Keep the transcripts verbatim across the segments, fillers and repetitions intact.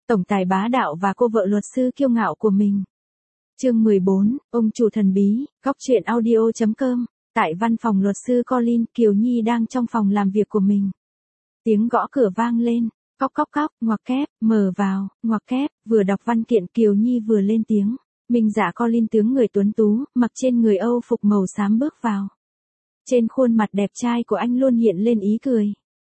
tổng tài bá đạo và cô vợ luật sư kiêu ngạo của mình. Chương mười bốn, ông chủ thần bí, góc truyện audio chấm com. Tại văn phòng luật sư Colin, Kiều Nhi đang trong phòng làm việc của mình. Tiếng gõ cửa vang lên, cóc cóc cóc, ngoặc kép, mở vào, ngoặc kép, vừa đọc văn kiện Kiều Nhi vừa lên tiếng. Minh Dạ Colin tướng người tuấn tú, mặc trên người Âu phục màu xám bước vào. Trên khuôn mặt đẹp trai của anh luôn hiện lên ý cười.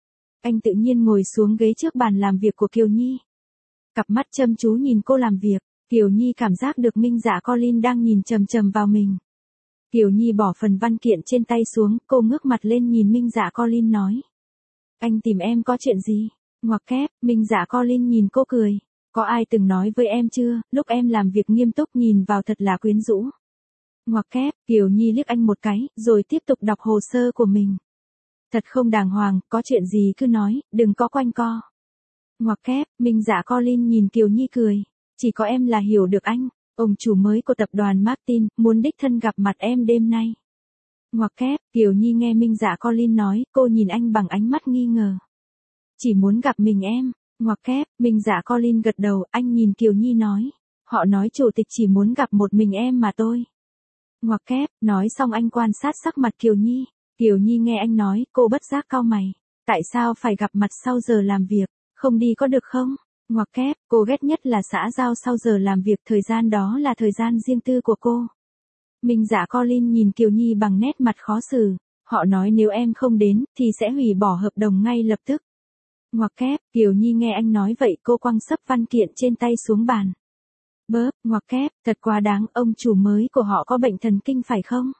Anh tự nhiên ngồi xuống ghế trước bàn làm việc của Kiều Nhi. Cặp mắt chăm chú nhìn cô làm việc, Kiều Nhi cảm giác được Minh Dạ Colin đang nhìn chằm chằm vào mình. Kiều Nhi bỏ phần văn kiện trên tay xuống, cô ngước mặt lên nhìn Minh Dạ Colin nói. Anh tìm em có chuyện gì? Ngoặc kép, Minh Dạ Colin nhìn cô cười. Có ai từng nói với em chưa, lúc em làm việc nghiêm túc nhìn vào thật là quyến rũ. Ngoặc kép, Kiều Nhi liếc anh một cái, rồi tiếp tục đọc hồ sơ của mình. Thật không đàng hoàng, có chuyện gì cứ nói, đừng có quanh co. Ngoặc kép, Minh Dạ Colin nhìn Kiều Nhi cười. Chỉ có em là hiểu được anh, ông chủ mới của tập đoàn Martin, muốn đích thân gặp mặt em đêm nay. Ngoặc kép, Kiều Nhi nghe Minh Dạ Colin nói, cô nhìn anh bằng ánh mắt nghi ngờ. Chỉ muốn gặp mình em. Ngoặc kép, Minh Dạ Colin gật đầu, anh nhìn Kiều Nhi nói. Họ nói chủ tịch chỉ muốn gặp một mình em mà thôi. Ngoặc kép, nói xong anh quan sát sắc mặt Kiều Nhi. Kiều Nhi nghe anh nói, cô bất giác cau mày. Tại sao phải gặp mặt sau giờ làm việc, không đi có được không? Ngoặc kép, cô ghét nhất là xã giao sau giờ làm việc, thời gian đó là thời gian riêng tư của cô. Minh Dạ Colin nhìn Kiều Nhi bằng nét mặt khó xử. Họ nói nếu em không đến, thì sẽ hủy bỏ hợp đồng ngay lập tức. Ngoặc kép, Kiều Nhi nghe anh nói vậy, cô quăng sấp văn kiện trên tay xuống bàn. Bớp, ngoặc kép, thật quá đáng, ông chủ mới của họ có bệnh thần kinh phải không?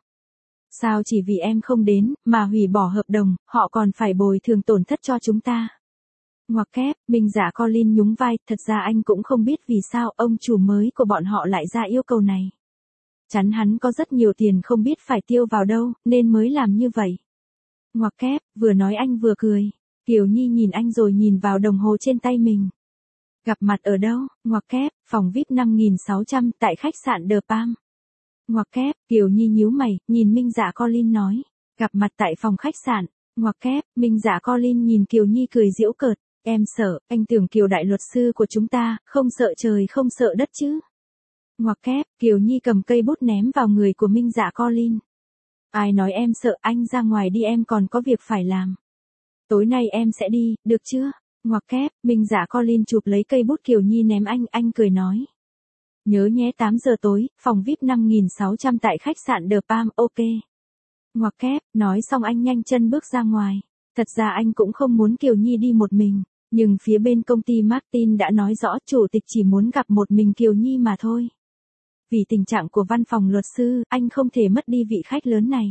Sao chỉ vì em không đến, mà hủy bỏ hợp đồng, họ còn phải bồi thường tổn thất cho chúng ta. Ngoặc kép, Minh Dạ Colin nhún vai, thật ra anh cũng không biết vì sao ông chủ mới của bọn họ lại ra yêu cầu này. Chắn hắn có rất nhiều tiền không biết phải tiêu vào đâu, nên mới làm như vậy. Ngoặc kép, vừa nói anh vừa cười. Kiều Nhi nhìn anh rồi nhìn vào đồng hồ trên tay mình. Gặp mặt ở đâu? Ngoặc kép, phòng vi ai pi năm nghìn sáu trăm tại khách sạn The Palm. Ngoặc kép, Kiều Nhi nhíu mày, nhìn Minh Dạ Colin nói. Gặp mặt tại phòng khách sạn. Ngoặc kép, Minh Dạ Colin nhìn Kiều Nhi cười giễu cợt. Em sợ, anh tưởng Kiều đại luật sư của chúng ta, không sợ trời không sợ đất chứ. Ngoặc kép, Kiều Nhi cầm cây bút ném vào người của Minh Dạ Colin. Ai nói em sợ, anh ra ngoài đi, em còn có việc phải làm. Tối nay em sẽ đi, được chưa? Ngoặc kép, Minh Dạ Colin chụp lấy cây bút Kiều Nhi ném anh, anh cười nói. Nhớ nhé, tám giờ tối, phòng vi ai pi năm nghìn sáu trăm tại khách sạn The Palm, ok. Ngoặc kép, nói xong anh nhanh chân bước ra ngoài. Thật ra anh cũng không muốn Kiều Nhi đi một mình, nhưng phía bên công ty Martin đã nói rõ chủ tịch chỉ muốn gặp một mình Kiều Nhi mà thôi. Vì tình trạng của văn phòng luật sư, anh không thể mất đi vị khách lớn này.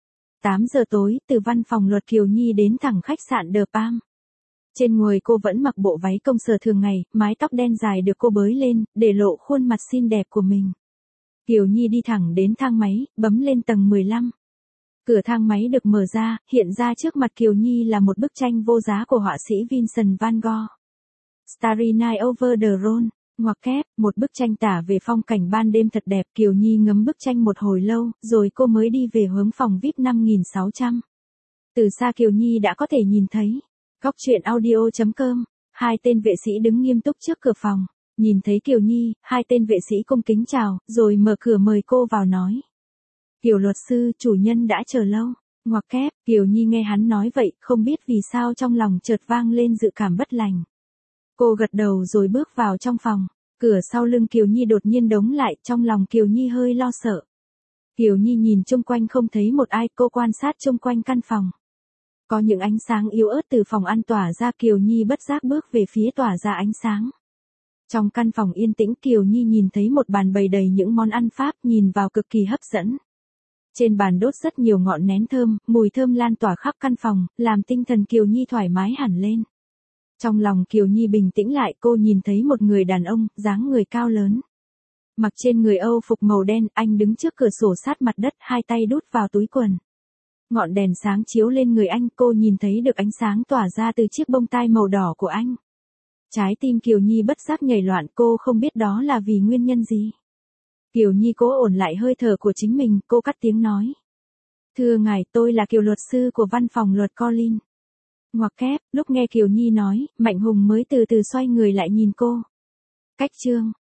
tám giờ tối, từ văn phòng luật Kiều Nhi đến thẳng khách sạn The Palm. Trên người cô vẫn mặc bộ váy công sở thường ngày, mái tóc đen dài được cô bới lên, để lộ khuôn mặt xinh đẹp của mình. Kiều Nhi đi thẳng đến thang máy, bấm lên tầng mười lăm. Cửa thang máy được mở ra, hiện ra trước mặt Kiều Nhi là một bức tranh vô giá của họa sĩ Vincent van Gogh. Starry Night over the Rhone. Ngoặc kép, một bức tranh tả về phong cảnh ban đêm thật đẹp. Kiều Nhi ngắm bức tranh một hồi lâu, rồi cô mới đi về hướng phòng vi ai pi năm nghìn sáu trăm. Từ xa Kiều Nhi đã có thể nhìn thấy. Góc truyện audio chấm com. Hai tên vệ sĩ đứng nghiêm túc trước cửa phòng. Nhìn thấy Kiều Nhi, hai tên vệ sĩ cung kính chào, rồi mở cửa mời cô vào nói. Kiều luật sư, chủ nhân đã chờ lâu. Ngoặc kép, Kiều Nhi nghe hắn nói vậy, không biết vì sao trong lòng chợt vang lên dự cảm bất lành. Cô gật đầu rồi bước vào trong phòng. Cửa sau lưng Kiều Nhi đột nhiên đóng lại, trong lòng Kiều Nhi hơi lo sợ. Kiều Nhi nhìn chung quanh không thấy một ai, cô quan sát chung quanh căn phòng. Có những ánh sáng yếu ớt từ phòng ăn tỏa ra, Kiều Nhi bất giác bước về phía tỏa ra ánh sáng. Trong căn phòng yên tĩnh, Kiều Nhi nhìn thấy một bàn bày đầy những món ăn Pháp, nhìn vào cực kỳ hấp dẫn. Trên bàn đốt rất nhiều ngọn nến thơm, mùi thơm lan tỏa khắp căn phòng, làm tinh thần Kiều Nhi thoải mái hẳn lên. Trong lòng Kiều Nhi bình tĩnh lại, cô nhìn thấy một người đàn ông, dáng người cao lớn. Mặc trên người Âu phục màu đen, anh đứng trước cửa sổ sát mặt đất, hai tay đút vào túi quần. Ngọn đèn sáng chiếu lên người anh, cô nhìn thấy được ánh sáng tỏa ra từ chiếc bông tai màu đỏ của anh. Trái tim Kiều Nhi bất giác nhảy loạn, cô không biết đó là vì nguyên nhân gì. Kiều Nhi cố ổn lại hơi thở của chính mình, cô cất tiếng nói. Thưa ngài, tôi là Kiều luật sư của văn phòng luật Colin. Ngoặc kép, lúc nghe Kiều Nhi nói, Mạnh Hùng mới từ từ xoay người lại nhìn cô. Cách chương